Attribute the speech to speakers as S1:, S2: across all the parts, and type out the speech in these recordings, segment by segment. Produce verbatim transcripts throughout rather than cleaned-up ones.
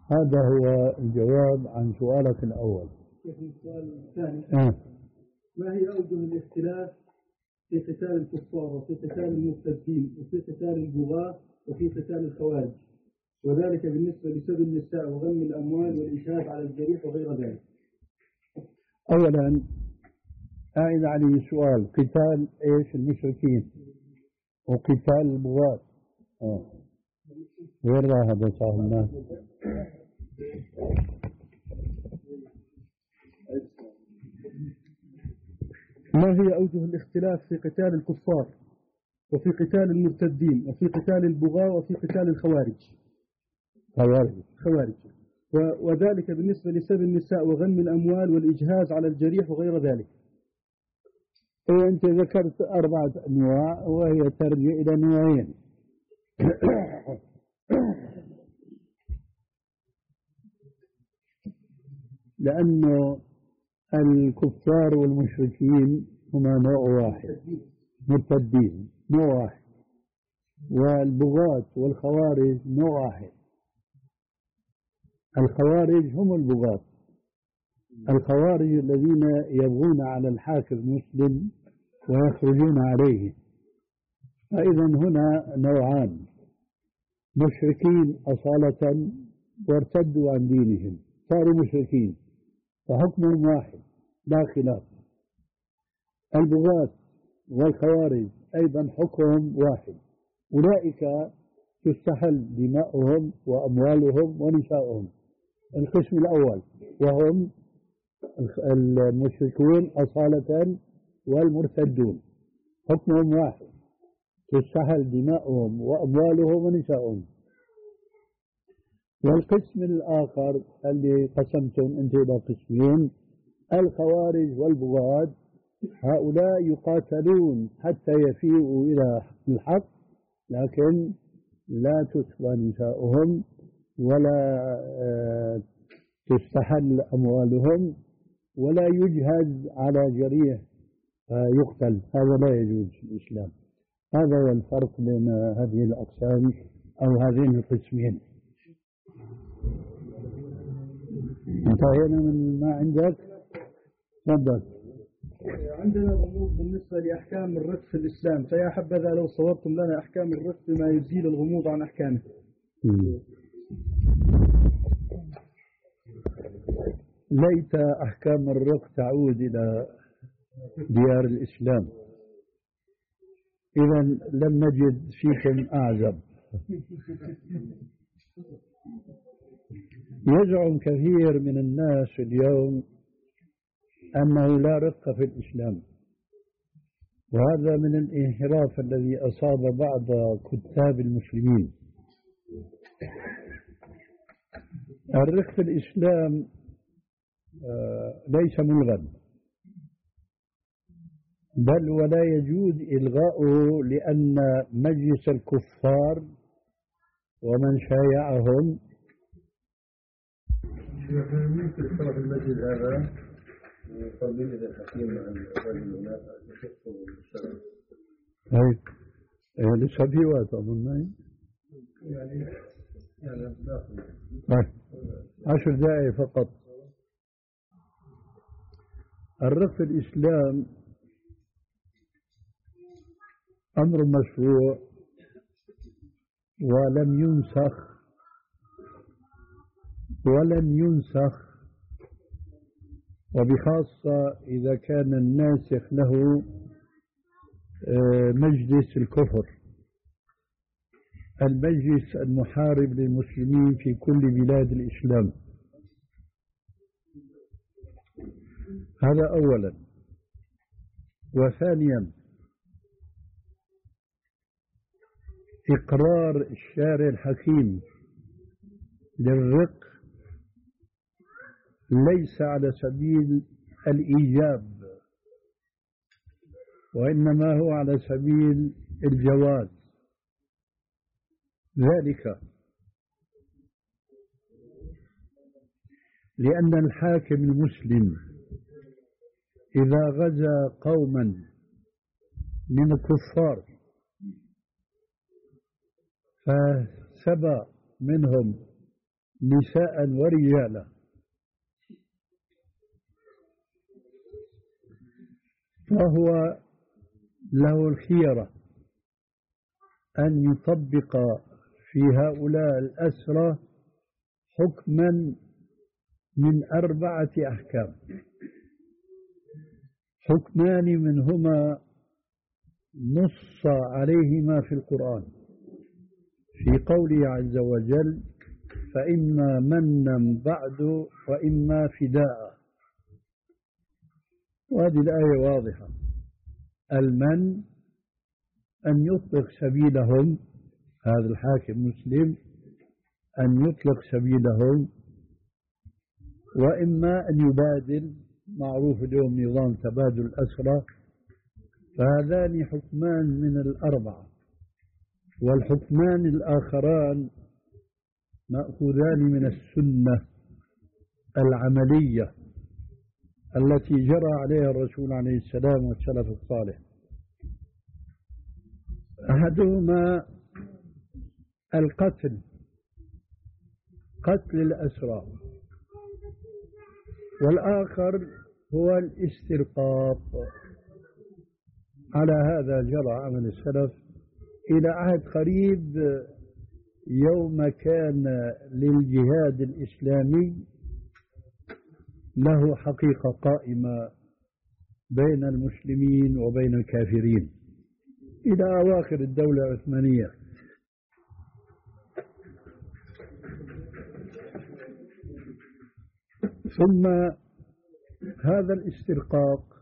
S1: هذا هو الجواب عن سؤالك الأول.
S2: السؤال الثاني
S1: أه.
S2: ما هي أوجه الاختلاف في قتال الكفار وفي قتال المرتدين وفي قتال البغاة وفي قتال الخوارج، وذلك بالنسبة لسب النساء وغم الأموال والإشهاد على الجريح وغير ذلك؟
S1: أولا أعد علي سؤال، قتال إيش المشركين وقتال البغاة. أه. وين هذا صاحبنا؟
S2: ما هي أوجه الاختلاف في قتال الكفار وفي قتال المرتدين وفي قتال البغاة وفي قتال الخوارج؟
S1: خوارج.
S2: خوارج. وذلك بالنسبة لسب النساء وغم الأموال والإجهاز على الجريح وغير ذلك.
S1: إيه أنت ذكرت أربعة أنواع وهي ترجع إلى نوعين. لأنه الكفار والمشركين هما نوع واحد، مرتدين نوع واحد، والبغاة والخوارج نوع واحد. الخوارج هم البغاة، الخوارج الذين يبغون على الحاكم المسلم ويخرجون عليه. فإذا هنا نوعان، مشركين أصالة وارتدوا عن دينهم صاروا مشركين فحكمهم واحد لا خلاف. البغاة والخوارج أيضا حكمهم واحد، أولئك تستحل دماؤهم وأموالهم ونساؤهم. القسم الأول وهم المشركون أصالة والمرتدون حكمهم واحد، تستحل دماؤهم وأموالهم ونساؤهم. والقسم الآخر اللي قسمتم أنت إلى قسمين، الخوارج والبغاة، هؤلاء يقاتلون حتى يفيئوا إلى الحق، لكن لا تسوى نساؤهم ولا تستحل أموالهم ولا يجهز على جريح يقتل، هذا لا يجوز في الإسلام. هذا هو الفرق بين هذه الأقسام أو هذين القسمين. انتهينا من ما عندك؟ تفضل.
S2: عندنا غموض بالنسبة لأحكام الرق في الإسلام، فيا حبذا لو صورتم لنا أحكام الرق بما يزيل الغموض عن أحكامه.
S1: ليت أحكام الرق تعود إلى ديار الإسلام، إذا لم نجد فيكم أعزب. يزعم كثير من الناس اليوم أنه لا رق في الإسلام، وهذا من الانحراف الذي أصاب بعض كتاب المسلمين. الرق في الإسلام ليس ملغا، بل ولا يجوز إلغاؤه، لأن مجلس الكفار ومن شايعهم
S3: ممكن تشرح المسجد هذا قبيل الحكيم عن الرجل المنافع يخفه بالشرع.
S1: طيب لسه في وقت أظن
S3: يعني يعني داخل
S1: طيب عشر دقائق فقط. الرق في الإسلام أمر مشروع ولم ينسخ ولن ينسخ، وبخاصة إذا كان الناسخ له مجلس الكفر، المجلس المحارب للمسلمين في كل بلاد الإسلام. هذا أولا. وثانيا إقرار الشارع الحكيم للرق ليس على سبيل الإيجاب، وإنما هو على سبيل الجواز. ذلك لأن الحاكم المسلم إذا غزا قوما من الكفار فسبى منهم نساء ورجالا، فهو له الخيرة أن يطبق في هؤلاء الأسرى حكما من أربعة أحكام. حكمان منهما نص عليهما في القرآن في قوله عز وجل: فإما منا بعد وإما فداء. وهذه الآية واضحة. المن أن يطلق سبيلهم، هذا الحاكم مسلم، أن يطلق سبيلهم، وإما أن يبادل، معروف اليوم نظام تبادل الأسرى. فهذان حكمان من الأربعة، والحكمان الآخران مأخوذان من السنة العملية التي جرى عليها الرسول عليه السلام والسلف الصالح. أحدهما القتل، قتل الأسرى، والآخر هو الاسترقاق. على هذا جرى عمل السلف إلى عهد قريب، يوم كان للجهاد الإسلامي له حقيقة قائمة بين المسلمين وبين الكافرين إلى أواخر الدولة العثمانية. ثم هذا الاسترقاق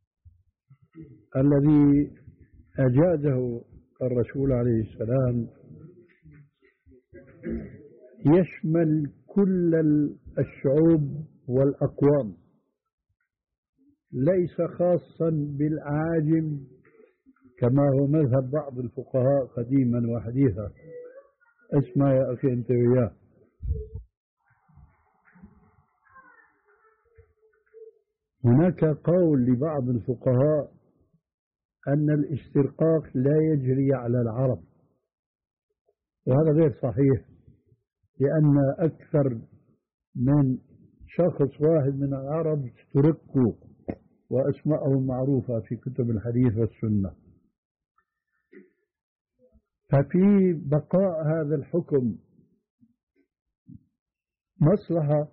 S1: الذي أجازه الرسول عليه السلام يشمل كل الشعوب والأقوام، ليس خاصا بالأعاجم كما هو مذهب بعض الفقهاء قديما وحديثا. اسمع يا أخي أنت وياه. هناك قول لبعض الفقهاء أن الاسترقاق لا يجري على العرب، وهذا غير صحيح، لأن أكثر من شخص واحد من العرب استرقوا وأسماءهم معروفة في كتب الحديث والسنة. ففي بقاء هذا الحكم مصلحة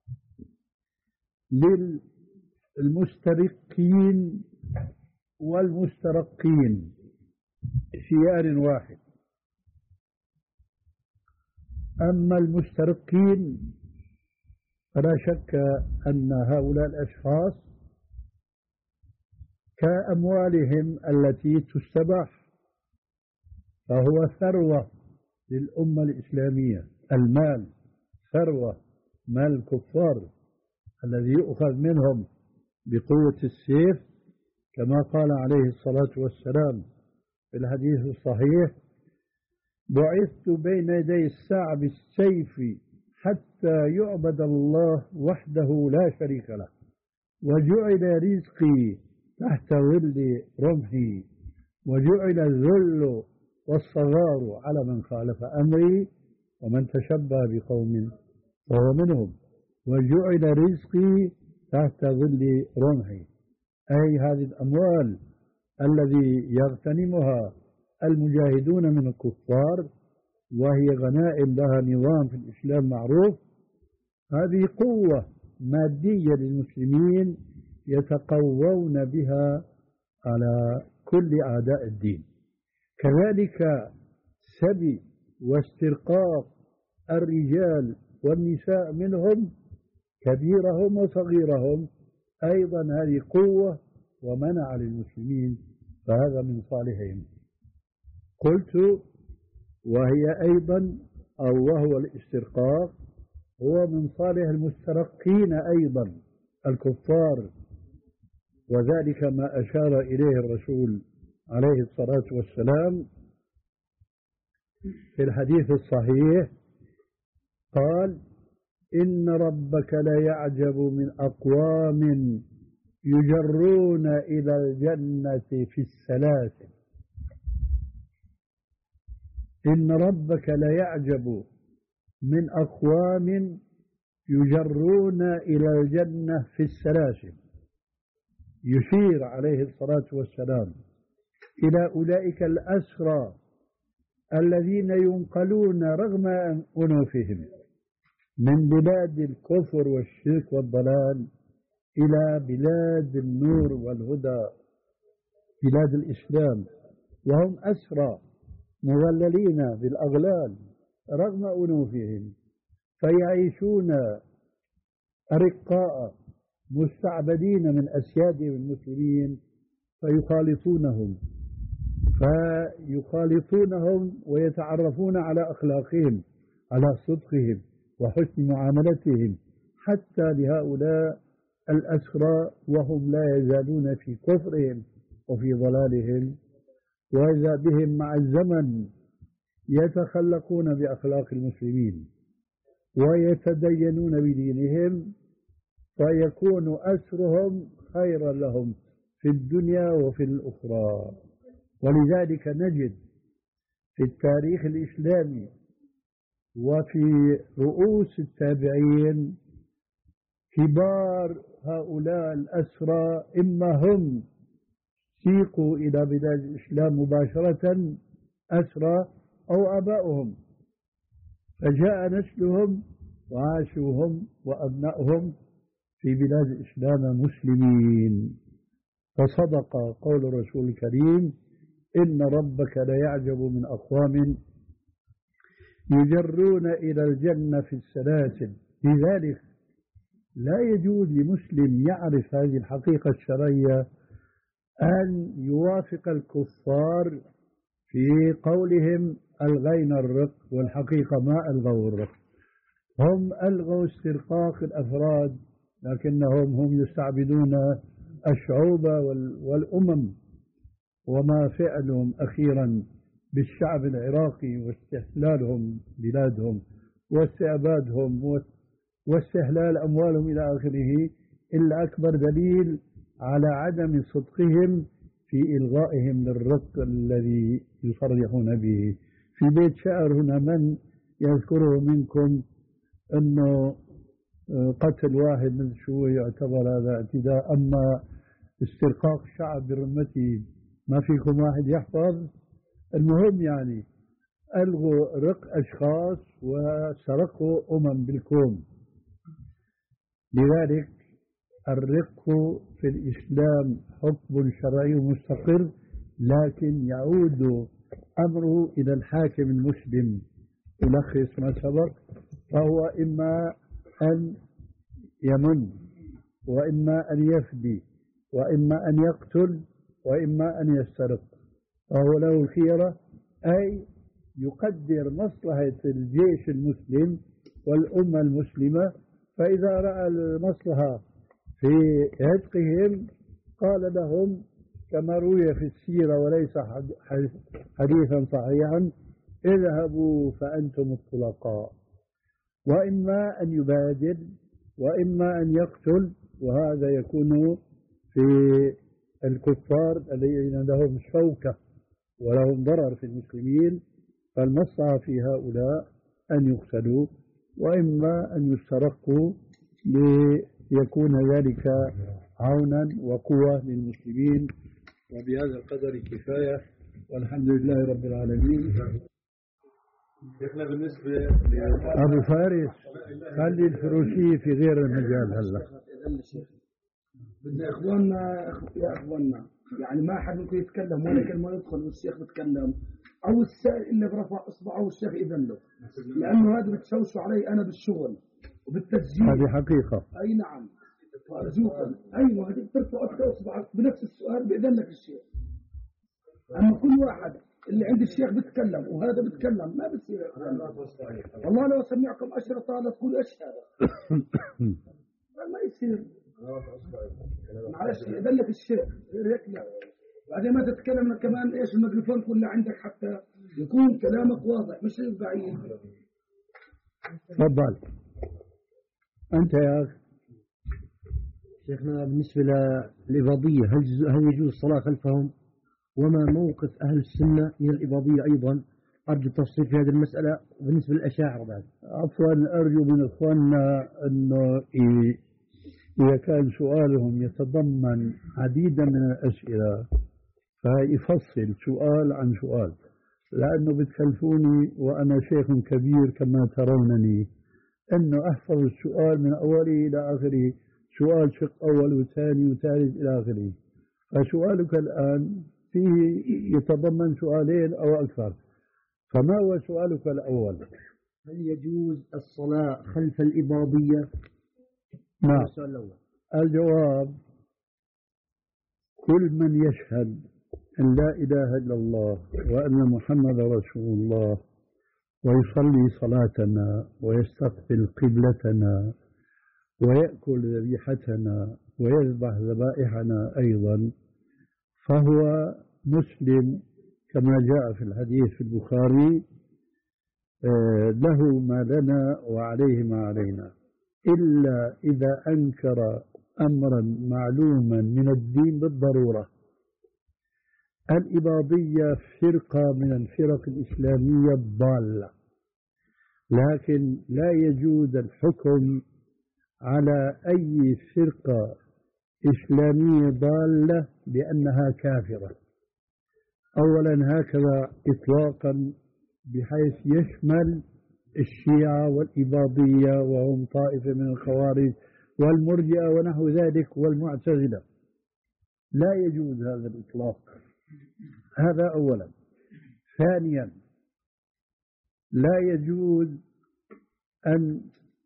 S1: للمسترقين والمسترقين خيار واحد. أما المسترقين فلا شك أن هؤلاء الأشخاص كأموالهم التي تستباح، فهو ثروة للأمة الإسلامية. المال ثروة، مال الكفار الذي يؤخذ منهم بقوة السيف، كما قال عليه الصلاة والسلام في الحديث الصحيح: بعثت بين يدي الساعة بالسيف حتى يعبد الله وحده لا شريك له، وجعل رزقي تحت ظل رمحي، وجعل الذل والصغار على من خالف أمري، ومن تشبه بقوم فهو منهم، وجعل رزقي تحت ظل رمحي. أي هذه الأموال الذي يغتنمها المجاهدون من الكفار، وهي غنائم لها نظام في الإسلام معروف، هذه قوة مادية للمسلمين يتقوون بها على كل أعداء الدين. كذلك سبي واسترقاق الرجال والنساء منهم كبيرهم وصغيرهم أيضا هذه قوة ومنع للمسلمين، فهذا من صالحهم. قلت وهي أيضا أو وهو الاسترقاق هو من صالح المسترقين أيضا الكفار، وذلك ما أشار إليه الرسول عليه الصلاة والسلام في الحديث الصحيح. قال: إن ربك ليعجب من أقوام يجرون إلى الجنة في السلاسل. إن ربك ليعجب من أقوام يجرون إلى الجنة في السلاسل. يشير عليه الصلاة والسلام إلى أولئك الأسرى الذين ينقلون رغم أنوفهم من بلاد الكفر والشرك والضلال إلى بلاد النور والهدى، بلاد الإسلام، وهم أسرى مظللين بالأغلال رغم أنوفهم، فيعيشون أرقاء مستعبدين من أسيادهم المسلمين، فيخالطونهم فيخالطونهم ويتعرفون على أخلاقهم، على صدقهم وحسن معاملتهم، حتى لهؤلاء الأسرى وهم لا يزالون في كفرهم وفي ضلالهم، وإذا بهم مع الزمن يتخلقون بأخلاق المسلمين ويتدينون بدينهم، فيكون أسرهم خيرا لهم في الدنيا وفي الأخرى. ولذلك نجد في التاريخ الإسلامي وفي رؤوس التابعين كبار هؤلاء الأسرى إما هم سيقوا إلى بلاد الإسلام مباشرة أسرى أو آباؤهم، فجاء نسلهم وعاشوهم وأبنائهم في بلاد الإسلام مسلمين. فصدق قول الرسول الكريم: إن ربك ليعجب من أقوام يجرون إلى الجنة في السلاسل. لذلك لا يجوز لمسلم يعرف هذه الحقيقة الشرعية أن يوافق الكفار في قولهم ألغينا الرق، والحقيقة ما ألغوا الرق، هم ألغوا استرقاق الأفراد، لكنهم هم يستعبدون الشعوب والأمم. وما فعلهم أخيرا بالشعب العراقي واستحلالهم بلادهم واستعبادهم واستهلال أموالهم إلى آخره إلا أكبر دليل على عدم صدقهم في إلغائهم للرق الذي يصرحون به. في بيت شعر هنا من يذكره منكم أنه قتل واحد من شو يعتبر هذا اعتداء، أما استرقاق شعب برمته ما فيكم واحد يحفظ. المهم يعني ألغوا رق أشخاص وسرقوا أمم بالكون. لذلك الرق في الإسلام حكم شرعي مستقر، لكن يعود أمره إلى الحاكم المسلم. ألخص ما سبق، فهو إما أن يمن، وإما أن يفدي، وإما أن يقتل، وإما أن يسترق، فهو له الخيرة، أي يقدر مصلحة الجيش المسلم والأمة المسلمة، فإذا رأى المصلحة في عتقهم قال لهم كما روي في السيرة وليس حديثا صحيحا: اذهبوا فأنتم الطلقاء. وإما أن يبادل وإما أن يقتل، وهذا يكون في الكفار الذين لهم شوكة ولهم ضرر في المسلمين، فالمصلحة في هؤلاء أن يقتلوا، وإما أن يسترقوا ليكون ذلك عونا وقوة للمسلمين. وبهذا القدر كفاية، والحمد لله رب العالمين.
S3: شيخنا بالنسبة
S1: أبو فارس خلي الفروشية في غير المجال هلا.
S4: بدنا إخواننا يا إخواننا يعني ما حد ممكن يتكلم ولا كلمة يدخل والشيخ بيتكلم، أو السائل اللي برفع إصبعه والشيخ إذن له، لأنه هذا بتشوشوا علي أنا بالشغل وبالتسجيل.
S1: هذه حقيقة.
S4: أي نعم، فأرجوكم أيوة هذه بترفع إصبعك بنفس السؤال بإذن لك الشيخ. أما كل واحد اللي عند الشيخ بيتكلم وهذا بيتكلم ما بتصير. والله لو سمعكم أشرطة لا تقول إيش هذا ما يصير. معلش إذن لك الشيخ هيك لا، بعدين ما تتكلم كمان إيش الميكروفون كله عندك حتى يكون كلامك واضح مش بعيد.
S1: تفضل أنت يا أخي.
S5: شيخنا بالنسبة للإباضية هل هل يجوز الصلاة خلفهم؟ وما موقف أهل السنة من الإباضية أيضا؟ أرجو التفصيل في هذه المسألة بالنسبة للأشاعرة بعد.
S1: عفوا، أرجو من إخواننا أنه إذا كان سؤالهم يتضمن عديدا من الأسئلة فيفصل سؤال عن سؤال، لأنه بتكلفوني وأنا شيخ كبير كما ترونني أنه أحفظ السؤال من أوله إلى آخره، سؤال شق أول وثاني وثالث إلى آخره. فسؤالك الآن فيه يتضمن سؤالين أو أكثر، فما هو سؤالك الأول؟
S5: هل يجوز الصلاة خلف الإباضية؟
S1: نعم.
S5: السؤال الأول.
S1: الجواب: كل من يشهد أن لا إله إلا الله وأن محمد رسول الله ويصلي صلاتنا ويستقبل قبلتنا ويأكل ذبيحتنا ويذبح ذبائحنا أيضا فهو مسلم كما جاء في الحديث في البخاري: له ما لنا وعليه ما علينا، إلا إذا أنكر أمرا معلوما من الدين بالضرورة. الإباضية فرقة من الفرق الإسلامية الضالة، لكن لا يجوز الحكم على أي فرقة إسلامية ضالة بأنها كافرة. أولا هكذا إطلاقا، بحيث يشمل الشيعة والإباضية وهم طائفة من الخوارج والمرجئة ونحو ذلك والمعتزلة، لا يجوز هذا الإطلاق. هذا أولا. ثانيا، لا يجوز أن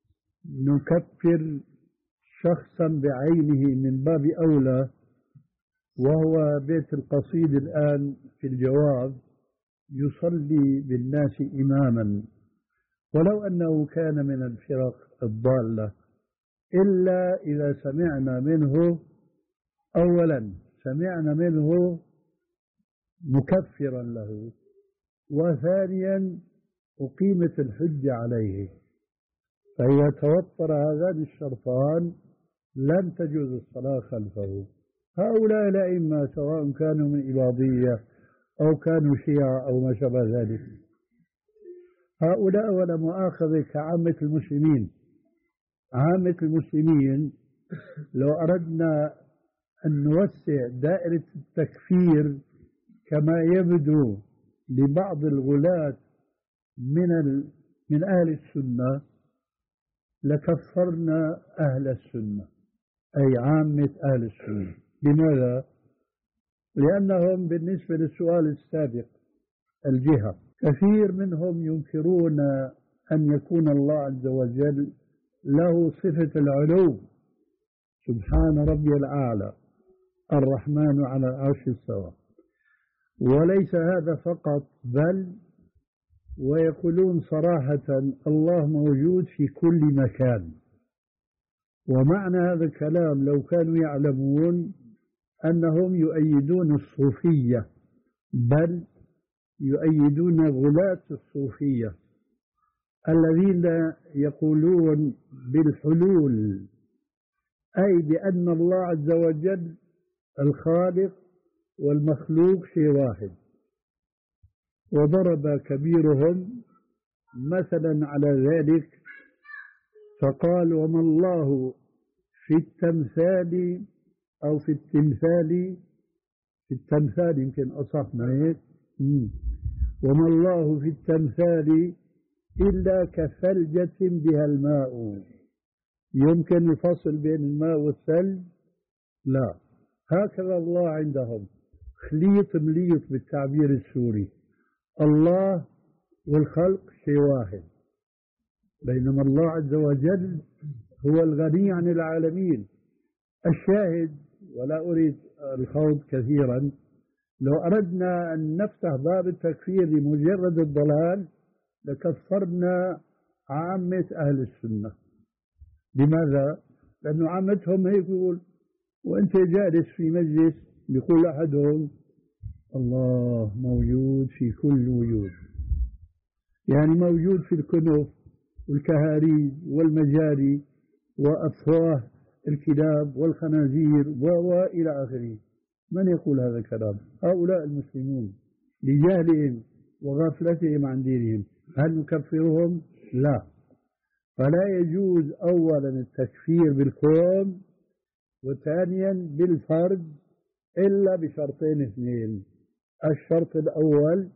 S1: نكفر شخصا بعينه من باب أولى، وهو بيت القصيد الآن في الجواب يصلي بالناس إماما ولو أنه كان من الفرق الضالة، إلا إذا سمعنا منه أولا سمعنا منه مكفرا له، وثانيا أقيمت الحجة عليه. فإذا توفر هذان الشرطان لن تجوز الصلاة خلفه. هؤلاء الأئمة سواء كانوا من إباضية أو كانوا شيعة أو ما شابه ذلك، هؤلاء ولا مؤاخذة كعامة المسلمين. عامة المسلمين لو أردنا أن نوسع دائرة التكفير كما يبدو لبعض الغلاة من من أهل السنة لكفرنا أهل السنة، أي عامة أهل السنة. لماذا؟ لأنهم بالنسبة للسؤال السابق الجهة، كثير منهم ينكرون أن يكون الله عز وجل له صفة العلو: سبحان ربي الأعلى الرحمن على العرش استوى. وليس هذا فقط، بل ويقولون صراحة: الله موجود في كل مكان. ومعنى هذا الكلام لو كانوا يعلمون أنهم يؤيدون الصوفية، بل يؤيدون غلاة الصوفية الذين يقولون بالحلول، أي بأن الله عز وجل الخالق والمخلوق شيء واحد. وضرب كبيرهم مثلا على ذلك فقال: وما الله في التمثال أو في التمثال في التمثال يمكن أصح من هيك، وما الله في التمثال إلا كثلجة بها الماء. يمكن الفصل بين الماء والثلج؟ لا. هكذا الله عندهم خليط مليط بالتعبير السوري، الله والخلق شيء واحد، بينما الله عز وجل هو الغني عن العالمين. الشاهد، ولا أريد الخوض كثيرا، لو أردنا أن نفتح باب التكفير لمجرد الضلال لكفرنا عامة أهل السنة. لماذا؟ لأنه عامتهم هيك يقول، وأنت جالس في مجلس يقول أحدهم: الله موجود في كل وجود، يعني موجود في الكنف والكهاريز والمجاري وأفواه الكلاب والخنازير وإلى آخره. من يقول هذا الكلام؟ هؤلاء المسلمون لجهلهم وغفلتهم عن دينهم. هل نكفرهم؟ لا. فلا يجوز أولا التكفير بالكون، وثانيا بالفرد، إلا بشرطين اثنين. الشرط الأول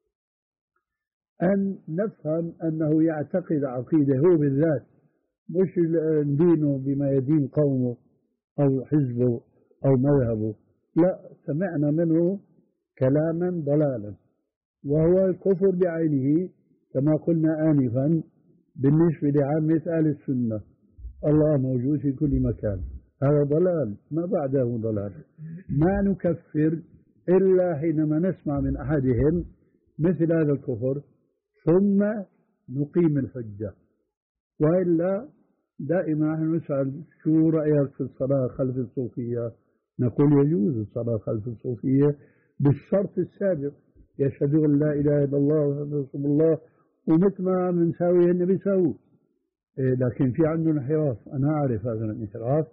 S1: أن نفهم أنه يعتقد عقيدة هو بالذات، مش دينه بما يدين قومه أو حزبه أو مذهبه، لا، سمعنا منه كلاما ضلالا، وهو الكفر بعينه كما قلنا آنفا بالنسبة لعامة أهل السنة. الله موجود في كل مكان، هذا ضلال ما بعده ضلال. ما نكفر إلا حينما نسمع من أحدهم مثل هذا الكفر ثم نقيم الحجة، وإلا دائما نحن نسأل شو رأيك في الصلاة خلف الصوفية؟ نقول يجوز الصلاة خلف الصوفية بالشرط السابق، يشهدون أن لا إله إلا الله وأن رسول الله، ومثل ما بنساوي هن بيساووا. إيه، لكن في عندنا انحراف، أنا أعرف هذا الانحراف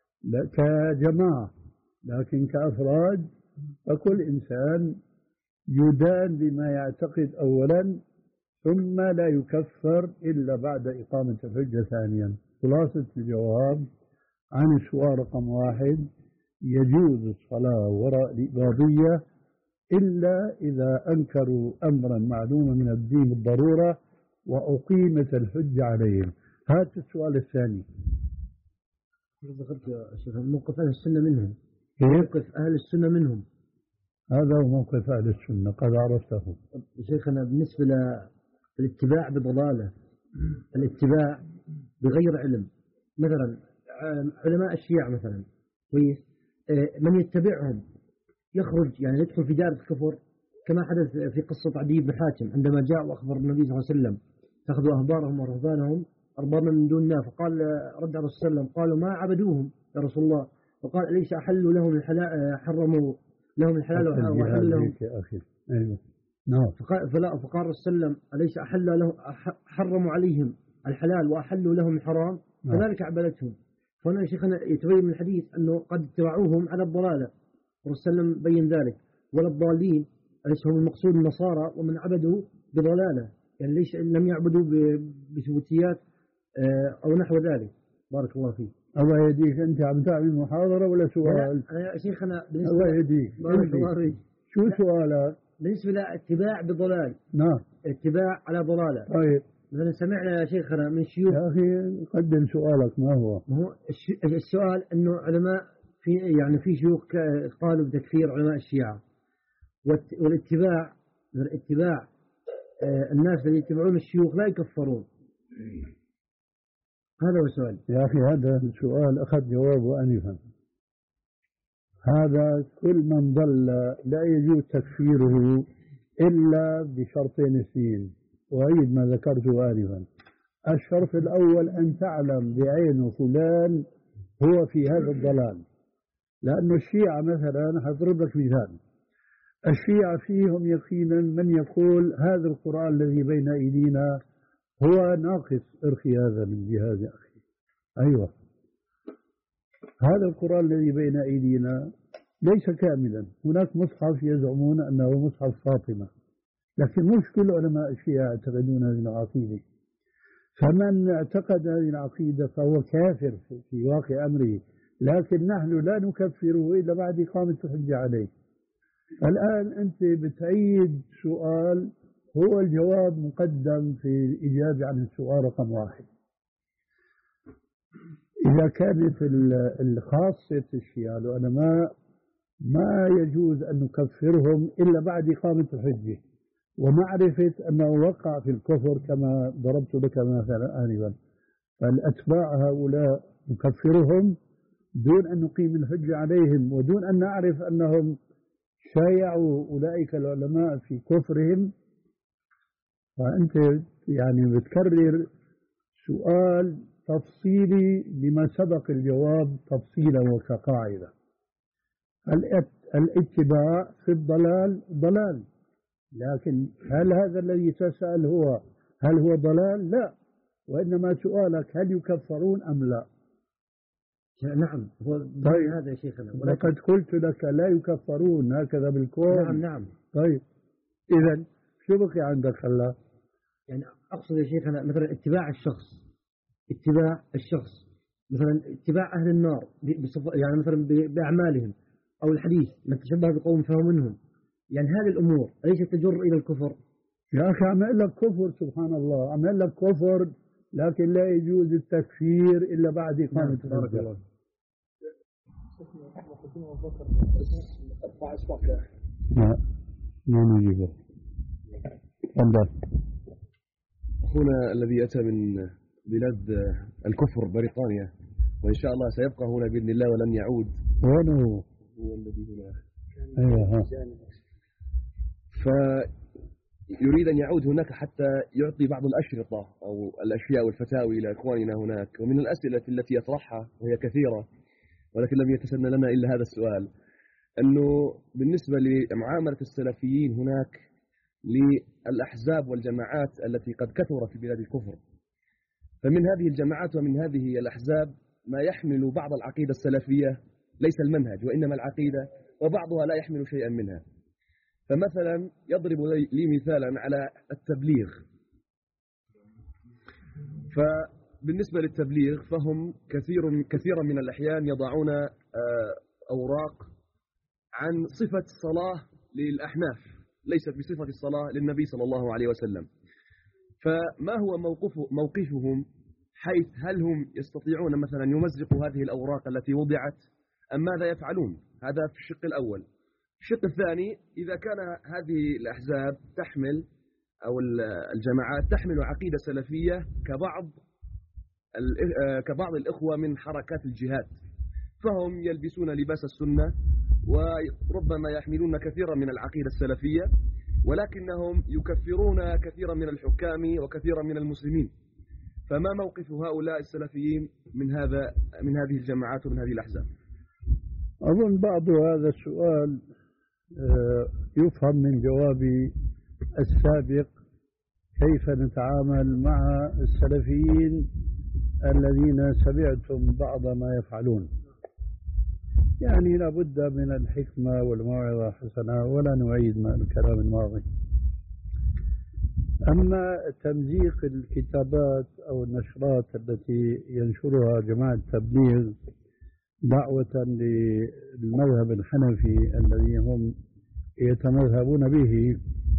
S1: كجماعة، لكن كأفراد فكل إنسان يدان بما يعتقد أولا، ثم لا يكفر إلا بعد إقامة الحجة ثانيا. خلاصة الجواب عن السؤال رقم واحد: يجوز الصلاة وراء الإباضية إلا إذا أنكروا أمرا معلوما من الدين بالضرورة وأقيمت الحجة عليهم. هذا السؤال الثاني.
S5: ذكرت يا شيخ موقف أهل السنة منهم.
S1: موقف
S5: أهل السنة منهم
S1: هذا هو موقف أهل السنة، قد عرفته.
S5: شيخنا بالنسبة للاتباع بضلالة، الاتباع بغير علم، مثلا علماء الشيعة مثلا كويس، من يتبعهم يخرج يعني يدخل في دائرة الكفر، كما حدث في قصة عدي بن حاتم عندما جاء وأخبر النبي صلى الله عليه وسلم تأخذوا أهبارهم ورهبانهم أربابا من دون الله، فقال رد عليه السلام قالوا ما عبدوهم يا رسول الله، فقال أليس أحلوا لهم الحلال، حرموا لهم الحلال وحلوا لهم
S1: يا أخي. أيوه. نعم.
S5: فقال فلا فقال السلام أليس أحل له حرموا عليهم الحلال وأحلوا لهم الحرام، كذلك عبدتهم. فهنا يا شيخنا يتبين من الحديث أنه قد اتبعوهم على الضلالة، والرسول بين ذلك، ولا الضالين أليس هم المقصود النصارى ومن عبدوا بضلالة، يعني ليش لم يعبدوا بثبوتيات أو نحو ذلك. بارك الله فيك.
S1: الله يهديك، أنت عم تعمل محاضرة ولا سؤال؟
S5: أنا يا شيخنا
S1: الله يهديك.
S5: بارك الله فيك.
S1: شو سؤالك؟
S5: بالنسبة لاتباع بضلال.
S1: نعم.
S5: اتباع على ضلالة.
S1: طيب.
S5: مثلا سمعنا يا شيخنا من شيوخ.
S1: يا أخي قدم سؤالك. ما هو؟
S5: ما هو السؤال أنه علماء في يعني في شيوخ قالوا بتكفير علماء الشيعة، والاتباع الاتباع الناس اللي يتبعون الشيوخ لا يكفرون. هذا هو السؤال.
S1: يا أخي هذا السؤال أخذ جوابه آنفا. هذا كل من ضل لا يجوز تكفيره إلا بشرطين اثنين، وأعيد ما ذكرته آنفا. الشرط الأول أن تعلم بعينه فلان هو في هذا الضلال، لأن الشيعة مثلا هضرب لك مثال، الشيعة فيهم يقينا من يقول هذا القرآن الذي بين أيدينا هو ناقص. ارخي هذا من جهاز يا أخي. أيوة، هذا القرآن الذي بين أيدينا ليس كاملا. هناك مصحف يزعمون أنه مصحف فاطمة، لكن مش كل علماء الشيعة يعتقدون هذه العقيدة. فمن اعتقد هذه العقيدة فهو كافر في واقع أمره، لكن نحن لا نكفره إلا بعد إقامة الحجة عليه. الآن أنت بتعيد سؤال هو الجواب مقدم في الإجابة عن السؤال رقم واحد. إذا كانت الخاصة الشيعة العلماء ما يجوز أن نكفرهم إلا بعد إقامة الحجة ومعرفة أنه وقع في الكفر كما ضربت لك مثلا آنفا، فالأتباع هؤلاء نكفرهم دون أن نقيم الحجة عليهم ودون أن نعرف أنهم شايعوا أولئك العلماء في كفرهم. فأنت يعني بتكرر سؤال تفصيلي لما سبق الجواب تفصيلا وكقاعدة. الاتباع في الضلال ضلال، لكن هل هذا الذي تسأل هو هل هو ضلال؟ لا، وإنما سؤالك هل يكفرون أم لا؟
S5: نعم. هو
S1: طيب.
S5: هذا يا شيخنا
S1: لقد قلت لك لا يكفرون هكذا بالكون.
S5: نعم نعم.
S1: طيب، إذا شو بقي عندك خلا؟
S5: يعني أقصد يا شيخ أنا مثلا اتباع الشخص اتباع الشخص مثلا اتباع أهل النار بصف... يعني مثلا بأعمالهم أو الحديث من تشبه بقوم فهو منهم، يعني هذه الأمور أليست تجر إلى الكفر؟
S1: يا أخي عمل لك كفر سبحان الله، عمل لك كفر، لكن لا يجوز التكفير إلا بعد إقامة
S5: بارك الله.
S4: ارفع اصبعك يا اخي.
S1: لا ما نجيبه. تفضل.
S3: أخونا الذي أتى من بلاد الكفر بريطانيا وإن شاء الله سيبقى هنا بإذن الله ولن يعود.
S1: وين هو؟
S3: هو الذي هنا.
S1: أيوة ها.
S3: فيريد أن يعود هناك حتى يعطي بعض الأشرطة أو الأشياء والفتاوي إلى إخواننا هناك. ومن الأسئلة التي يطرحها وهي كثيرة ولكن لم يتسنى لنا إلا هذا السؤال، أنه بالنسبة لمعاملة السلفيين هناك للأحزاب والجماعات التي قد كثرت في بلاد الكفر، فمن هذه الجماعات ومن هذه الأحزاب ما يحمل بعض العقيدة السلفية ليس المنهج وإنما العقيدة، وبعضها لا يحمل شيئا منها. فمثلا يضرب لي مثالا على التبليغ، فبالنسبة للتبليغ فهم كثير كثيرا من الأحيان يضعون أوراق عن صفة الصلاة للأحناف ليست بصفة الصلاة للنبي صلى الله عليه وسلم. فما هو موقف موقفهم، حيث هل هم يستطيعون مثلا يمزقوا هذه الأوراق التي وضعت أم ماذا يفعلون؟ هذا في الشق الأول. الشق الثاني، إذا كان هذه الأحزاب تحمل أو الجماعات تحمل عقيدة سلفية كبعض كبعض الإخوة من حركات الجهاد، فهم يلبسون لباس السنة وربما يحملون كثيرا من العقيدة السلفية، ولكنهم يكفرون كثيرا من الحكام وكثيرا من المسلمين. فما موقف هؤلاء السلفيين من هذا من هذه الجماعات ومن هذه الأحزاب؟
S1: أظن بعض هذا السؤال يفهم من جوابي السابق، كيف نتعامل مع السلفيين الذين سمعتم بعض ما يفعلون. يعني لابد من الحكمة والموعظة حسنة ولا نعيد ما الكلام الماضي. أما تمزيق الكتابات أو النشرات التي ينشرها جماعة التبليغ دعوة للمذهب الحنفي الذي هم يتمذهبون به،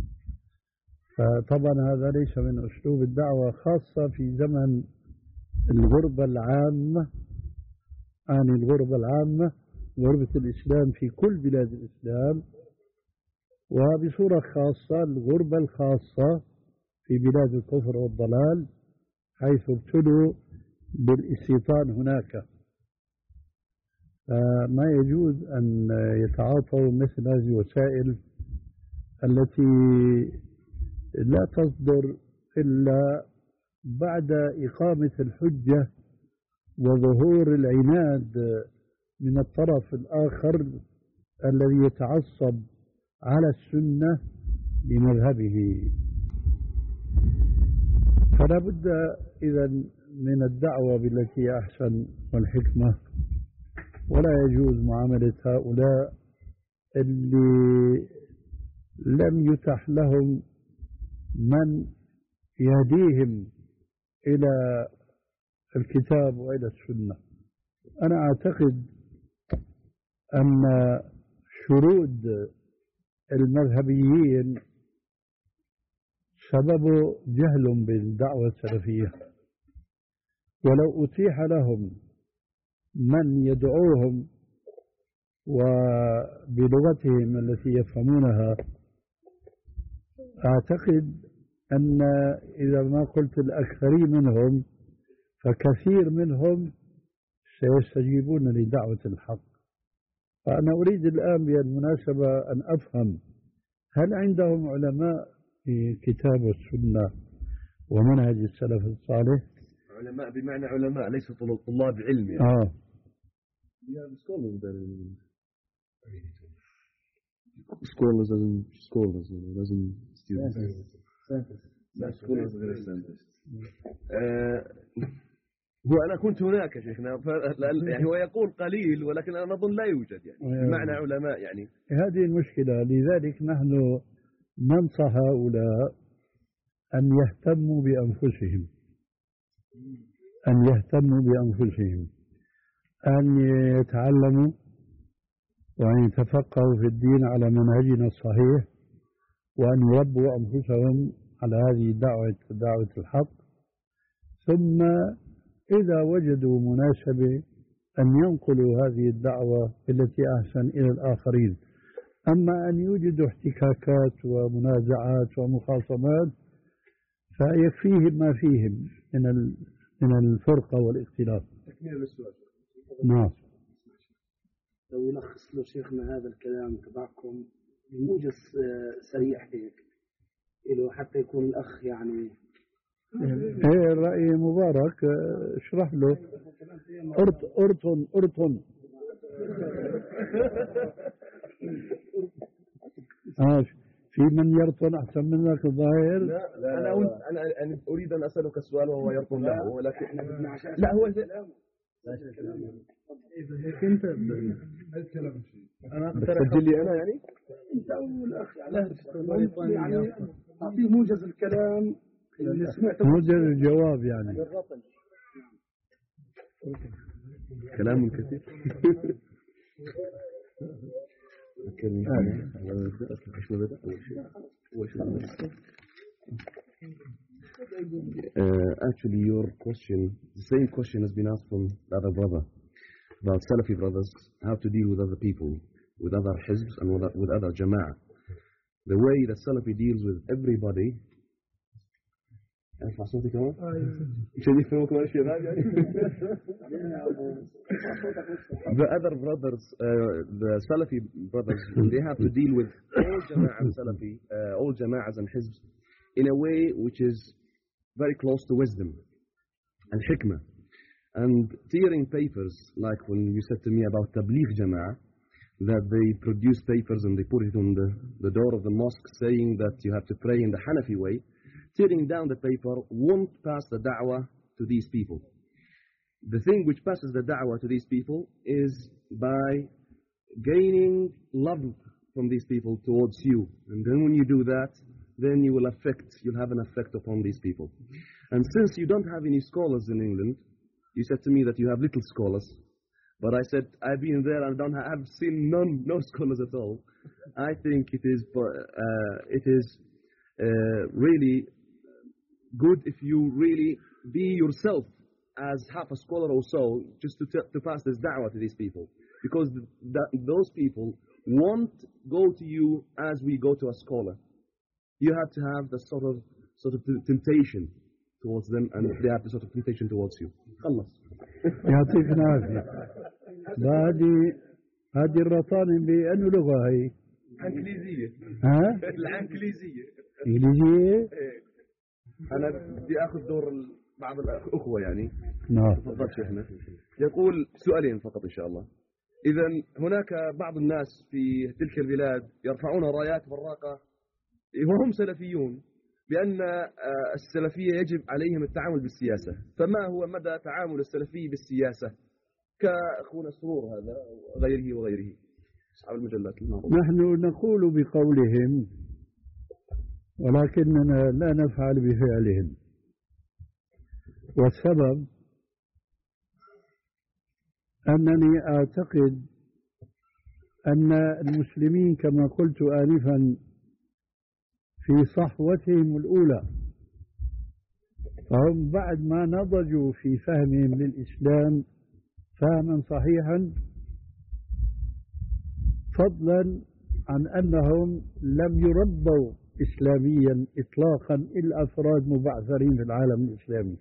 S1: فطبعا هذا ليس من أسلوب الدعوة، خاصة في زمن الغربة العامة، عن الغربة العامة غربة الإسلام في كل بلاد الإسلام، وبصورة خاصة الغربة الخاصة في بلاد الكفر والضلال حيث ابتلوا بالاستيطان هناك. فما يجوز أن يتعاطوا مثل هذه الوسائل التي لا تصدر إلا بعد إقامة الحجة وظهور العناد من الطرف الآخر الذي يتعصب على السنة لمذهبه. فلا بد إذا من الدعوة بالتي أحسن والحكمة، ولا يجوز معاملة هؤلاء اللي لم يتح لهم من يهديهم إلى الكتاب وإلى السنة. أنا أعتقد أن شرود المذهبيين سبب جهل بالدعوة السلفية، ولو أتيح لهم من يدعوهم وبلغتهم التي يفهمونها، أعتقد أن إذا ما قلت الأكثرين منهم فكثير منهم سيستجيبون لدعوة الحق. فأنا أريد الآن بالمناسبة أن أفهم، هل عندهم علماء في الكتاب والسنة ومنهج السلف الصالح؟
S3: علماء بمعنى علماء ليسوا طلاب علم يعني.
S1: آه.
S3: scholars as in scholars as in students. لا scholars as هو أنا كنت هناك شيخنا، يعني هو يقول قليل ولكن أنا أظن لا يوجد يعني بمعنى علماء يعني.
S1: هذه المشكلة، لذلك نحن ننصح هؤلاء أن يهتموا بأنفسهم أن يهتموا بأنفسهم أن يتعلموا وأن يتفقهوا في الدين على منهجنا الصحيح، وأن يربوا أنفسهم على هذه الدعوة دعوة الحق، ثم إذا وجدوا مناسبة أن ينقلوا هذه الدعوة التي أحسن إلى الآخرين. أما أن يوجدوا احتكاكات ومنازعات ومخاصمات فيكفيهم ما فيهم من من الفرقة والاختلاف.
S6: تكميل السؤال.
S1: نعم.
S6: لو يلخص له شيخنا هذا الكلام تبعكم بموجز سريع هيك له حتى يكون الأخ يعني.
S1: ايه الرأي مبارك، اشرح له. أرط أرطن أرطن آه في من يرطن أحسن منك الظاهر.
S3: لا, لا أنا أود أنا أنا أريد أن أسألك السؤال وهو يرطن له، ولكن لا هو
S2: كنت
S3: أنا تسجل لي أنا يعني
S6: أنت أول أخ يعني أعطيه موجز الكلام اللي سمعته،
S1: موجز الجواب يعني.
S3: كلام كثير. Uh, actually, your question, the same question has been asked from the other brother about Salafi brothers, how to deal with other people, with other hizbs and with, with other jama'ah. The way that Salafi deals with everybody. أرفع صوتي كمان؟ عشان يفهموا كمان الشباب يعني. The other brothers, uh, the Salafi brothers, they have to deal with all Jama'ah Salafi, uh, all Jama'ahs and Hizbs in a way which is very close to wisdom and hikmah. And tearing papers, like when you said to me about Tabligh Jama'ah, that they produce papers and they put it on the, the door of the mosque saying that you have to pray in the Hanafi way. Tearing down the paper won't pass the da'wah to these people. The thing which passes the da'wah to these people is by gaining love from these people towards you. And then when you do that, then you will affect, you'll have an effect upon these people. And since you don't have any scholars in England, you said to me that you have little scholars. But I said, I've been there and I don't have seen none, no scholars at all. I think it is, uh, it is uh, really good if you really be yourself as half a scholar or so, just to, to pass this da'wah to these people. Because th th those people won't go to you as we go to a scholar. You have to have the sort of sort of temptation towards them, and they have the sort of temptation towards you. خلص.
S1: يعطيك العافية. هذه هذه الرطانة بأنه لغة هي؟
S3: الإنجليزية.
S1: ها؟
S3: الإنجليزية.
S1: إنجليزية؟
S3: أنا بدي أخذ دور بعض الأخوة يعني.
S1: نعم.
S3: تفضل شيخنا. يقول سؤالين فقط إن شاء الله. إذا هناك بعض الناس في تلك البلاد يرفعون رايات براقة وهم سلفيون بأن السلفية يجب عليهم التعامل بالسياسة. فما هو مدى تعامل السلفي بالسياسة كأخونا سرور هذا وغيره وغيره أصحاب المجلات المعروفة؟
S1: نحن نقول بقولهم ولكننا لا نفعل بفعلهم. والسبب أنني أعتقد أن المسلمين كما قلت آنفا في صحوتهم الأولى، فهم بعد ما نضجوا في فهمهم للإسلام فهما صحيحا، فضلا عن أنهم لم يربوا إسلاميا إطلاقا إلا أفراد مبعثرين في العالم الإسلامي.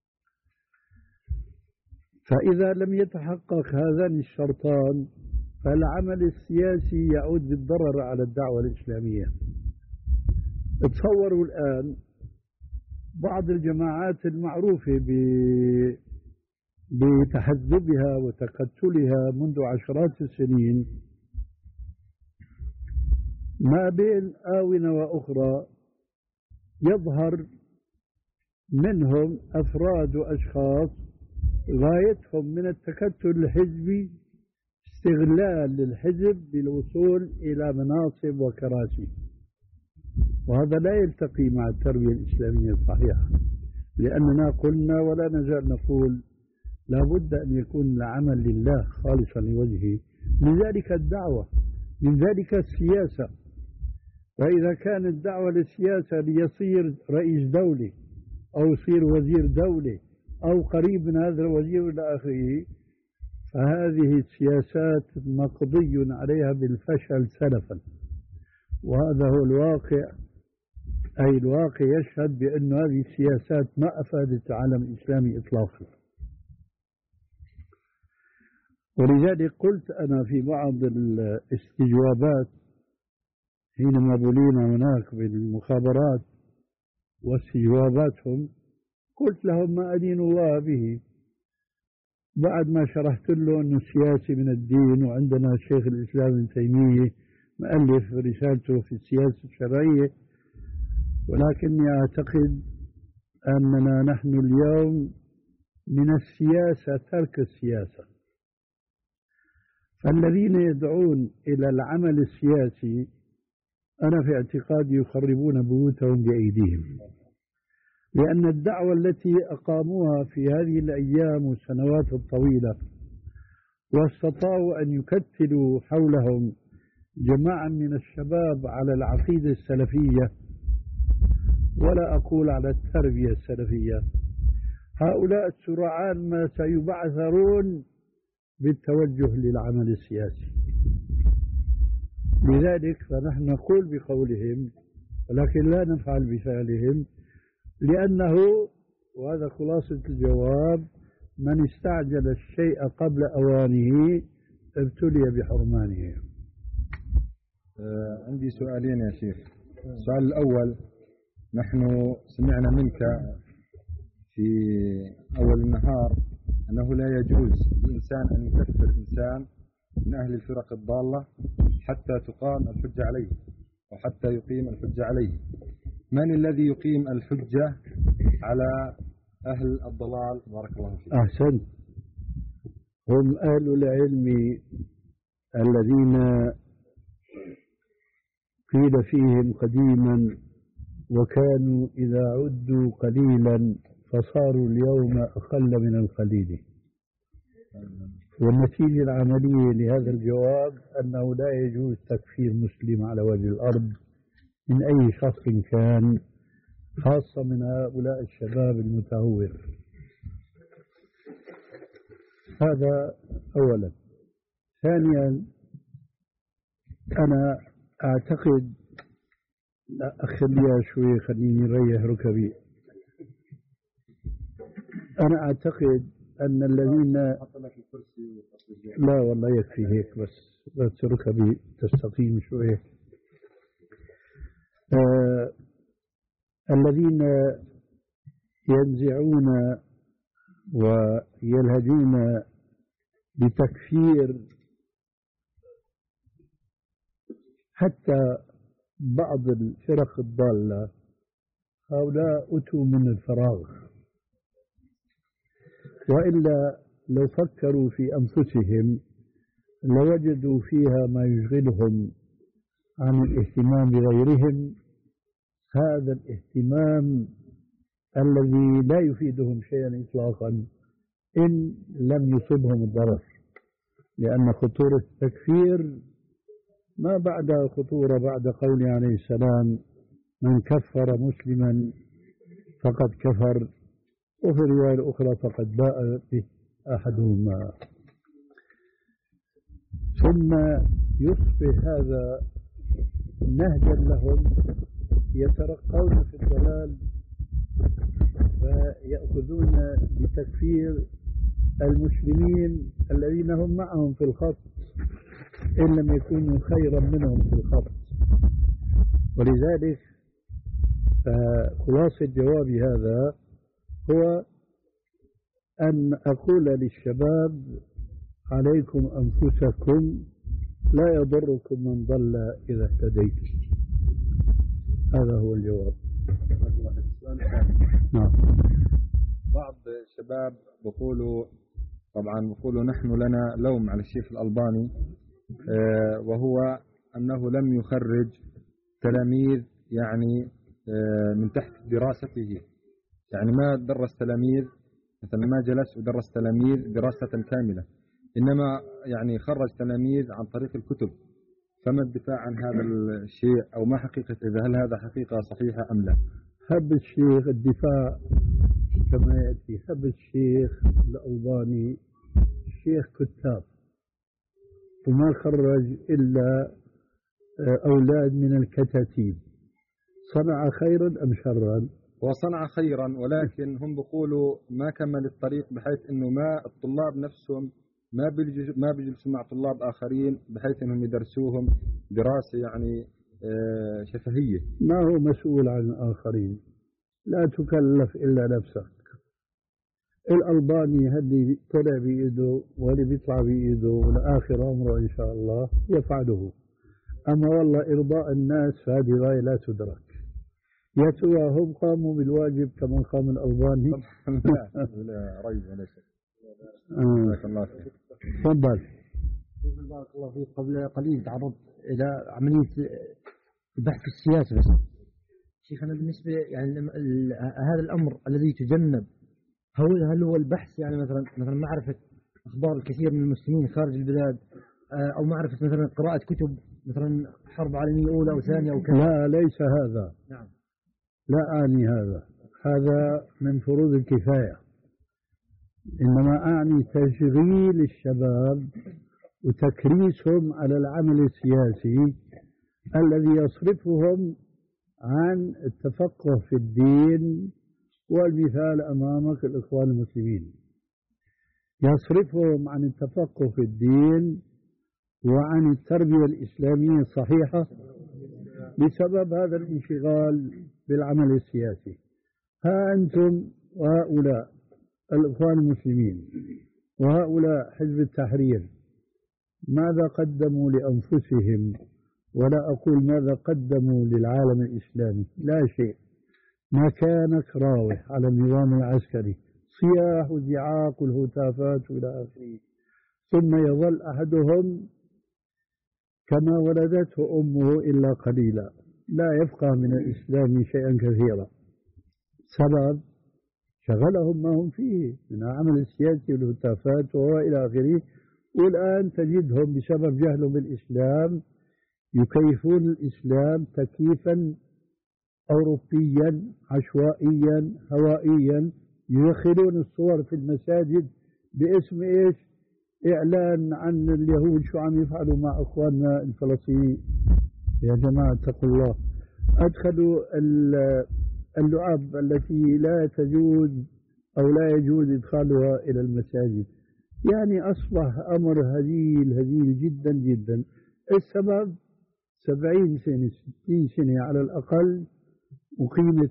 S1: فإذا لم يتحقق هذان الشرطان فالعمل السياسي يعود بالضرر على الدعوة الإسلامية. تصوروا الآن بعض الجماعات المعروفة بتحزبها وتقتلها منذ عشرات السنين، ما بين آونة وأخرى يظهر منهم أفراد وأشخاص غايتهم من التكتل الحزبي استغلال للحزب بالوصول إلى مناصب وكراسي. وهذا لا يلتقي مع التربية الإسلامية الصحيحة، لأننا قلنا ولا نزال نقول لا بد أن يكون العمل لله خالصا لوجهه، من ذلك الدعوة، من ذلك السياسة. وإذا كانت الدعوة للسياسة ليصير رئيس دولة أو يصير وزير دولة أو قريب من هذا الوزير إلى آخره، فهذه السياسات مقضي عليها بالفشل سلفا، وهذا هو الواقع. أي الواقع يشهد بأن هذه السياسات ما أفادت العالم الإسلامي إطلاقا. ولذلك قلت أنا في بعض الاستجوابات حينما بلينا هناك بالمخابرات واستجواباتهم، قلت لهم ما أدين الله به، بعد ما شرحت له أنه السياسي من الدين، وعندنا الشيخ الإسلام ابن تيمية مؤلف رسالته في السياسة الشرعية. ولكني أعتقد أننا نحن اليوم من السياسة ترك السياسة. فالذين يدعون إلى العمل السياسي أنا في اعتقادي يخربون بيوتهم بأيديهم، لأن الدعوة التي أقاموها في هذه الأيام والسنوات الطويلة واستطاعوا أن يكتلوا حولهم جماعة من الشباب على العقيدة السلفية، ولا أقول على التربية السلفية، هؤلاء سرعان ما سيبعثرون بالتوجه للعمل السياسي. لذلك فنحن نقول بقولهم ولكن لا نفعل بفعلهم، لأنه وهذا خلاصة الجواب من استعجل الشيء قبل أوانه ابتلي بحرمانه.
S7: آه عندي سؤالين يا شيخ. السؤال الأول، نحن سمعنا منك في أول النهار أنه لا يجوز لإنسان أن يكفر إنسان من أهل الفرق الضالة حتى تقام الحجة عليه وحتى يقيم الحجة عليه. من الذي يقيم الحجة على أهل الضلال؟ بارك الله فيك.
S1: أحسن، هم أهل العلم الذين قيل فيهم قديما وكانوا إذا عدوا قليلا فصاروا اليوم أقل من القليل. والنتيجة العملية لهذا الجواب أنه لا يجوز تكفير مسلم على وجه الأرض من أي شخص كان، خاصة من هؤلاء الشباب المتهور. هذا أولا. ثانيا، أنا أعتقد لا أخليها شوي، خليني ريح ركبي. أنا أعتقد أن الذين لا والله يكفي هيك بس بس ركبي تستقيم شوي. آه الذين ينزعون ويلهجون بتكفير حتى بعض الفرق الضالة، هؤلاء أتوا من الفراغ، وإلا لو فكروا في أنفسهم لوجدوا فيها ما يشغلهم عن الاهتمام بغيرهم، هذا الاهتمام الذي لا يفيدهم شيئا إطلاقا إن لم يصبهم الضرر، لأن خطورة التكفير ما بعد خطورة بعد قوله عليه السلام من كفر مسلما فقد كفر، وفي الرواية الأخرى فقد باء به أحدهما. ثم يصبح هذا نهجا لهم يترقون في الضلال ويأخذون بتكفير المسلمين الذين هم معهم في الخط إن لم يكونوا خيرا منهم في الخط. ولذلك خلاصة جوابي هذا هو أن أقول للشباب عليكم أنفسكم لا يضركم من ضل إذا اهتديتم. هذا هو الجواب. نعم.
S7: بعض الشباب بيقولوا طبعا بيقولوا نحن لنا لوم على الشيخ الألباني، آه وهو أنه لم يخرج تلاميذ يعني من تحت دراسته، يعني ما درس تلاميذ مثلا، ما جلس ودرس تلاميذ دراسة كاملة، إنما يعني خرج تلاميذ عن طريق الكتب. فما الدفاع عن هذا الشيء، أو ما حقيقة إذا هل هذا حقيقة صحيحة أم لا؟
S1: هب الشيخ الدفاع كما يأتي. هب الشيخ الألباني الشيخ كتاب، وما خرج إلا أولاد من الكتاتيب. صنع خيرا أم شرا؟
S7: وصنع خيرا، ولكن هم بيقولوا ما كمل الطريق، بحيث أنه ما الطلاب نفسهم ما بيجلسوا ما بيجلسوا مع طلاب آخرين بحيث أنهم يدرسوهم دراسة يعني شفهية.
S1: ما هو مسؤول عن الآخرين، لا تكلف إلا نفسك. الألباني هدي طلع بإيده واللي بيطلع بإيده لآخر عمره إن شاء الله يفعله. أما والله إرضاء الناس فهذه غاية لا تدرك. يا ترى هم قاموا بالواجب كما قام الألباني؟
S7: لا لا ريب ولا شيء.
S1: بارك الله فيك. تفضل.
S5: بارك الله فيك. قبل قليل تعرضت إلى عملية البحث السياسي. بس شيخنا بالنسبة يعني هذا الأمر الذي يتجنب، هل هل هو البحث يعني مثلا مثلا معرفة أخبار الكثير من المسلمين خارج البلاد، أو معرفة مثلا قراءة كتب مثلا حرب عالمية أولى أو ثانية أو كذا؟
S1: لا ليس هذا.
S5: نعم.
S1: لا أعني هذا، هذا من فروض الكفاية. إنما أعني تشغيل الشباب وتكريسهم على العمل السياسي الذي يصرفهم عن التفقه في الدين. والمثال أمامك الإخوان المسلمين، يصرفهم عن التفقه في الدين وعن التربية الإسلامية الصحيحة بسبب هذا الانشغال بالعمل السياسي. ها أنتم وهؤلاء الإخوان المسلمين وهؤلاء حزب التحرير ماذا قدموا لأنفسهم؟ ولا أقول ماذا قدموا للعالم الإسلامي، لا شيء. مكانك راوح على النظام العسكري، صياح وزعاق والهتافات وإلى آخره، ثم يظل أحدهم كما ولدته أمه إلا قليلا، لا يفقه من الإسلام شيئا كثيرا. سبب شغلهم ما هم فيه من العمل السياسي والهتافات وإلى آخره. والآن تجدهم بسبب جهلهم بالإسلام يكيفون الإسلام تكييفا أوروبيا عشوائيا هوائيا، يدخلون الصور في المساجد باسم إيش؟ إعلان عن اليهود شو عم يفعلوا مع أخواننا الفلسطينيين. يا جماعة اتقوا الله. أدخلوا اللعاب التي لا تجوز أو لا يجوز إدخالها إلى المساجد. يعني أصبح أمر هزيل هزيل جدا جدا. السبب سبعين سنة ستين سنة على الأقل أقيمت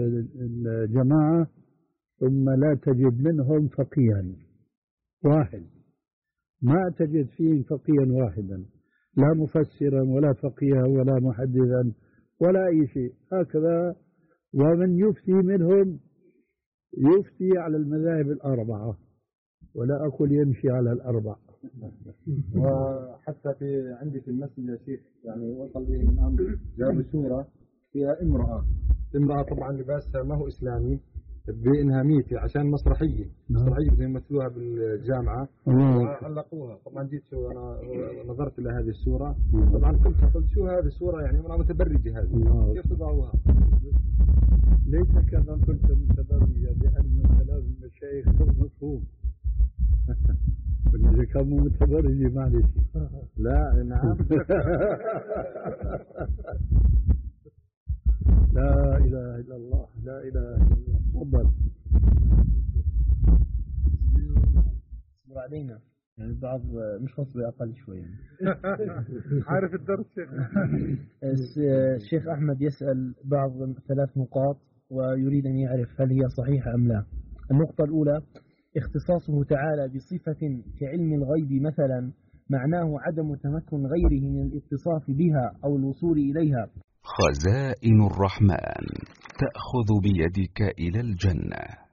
S1: الجماعة ثم لا تجد منهم فقيها واحد، ما تجد فيهم فقيها واحدا، لا مفسرا ولا فقيها ولا محدثا ولا أي شيء. هكذا ومن يفتي منهم يفتي على المذاهب الأربعة، ولا أقول يمشي على الأربع.
S7: وحتى في عندي في المسجد يا شيخ يعني وصل به الأمر، جاب صورة فيها امرأة امرأة طبعا لباسها ما هو إسلامي، بإنها ميتة عشان مسرحية مسرحية زي مثلوها بالجامعة وعلقوها. طبعا جيت شو أنا نظرت إلى هذه الصورة، طبعا قلت قلت شو هذه الصورة يعني امرأة متبرجة، هذه كيف تضعوها؟
S1: ليس كما كنت متبرجة، لأن كلام المشايخ مفهوم. إذا كانوا متبرجة معلش.
S7: لا نعم.
S1: لا إله إلا الله، لا إله إلا الله. تفضل.
S5: اصبر علينا يعني البعض مش فصل أقل شوية.
S7: عارف الدرس.
S5: الشيخ أحمد يسأل بعض ثلاث نقاط ويريد أن يعرف هل هي صحيحة أم لا. النقطة الأولى: اختصاصه تعالى بصفة كعلم الغيب مثلا معناه عدم تمكن غيره من الاتصاف بها أو الوصول إليها.
S8: خزائن الرحمن تأخذ بيدك إلى الجنة.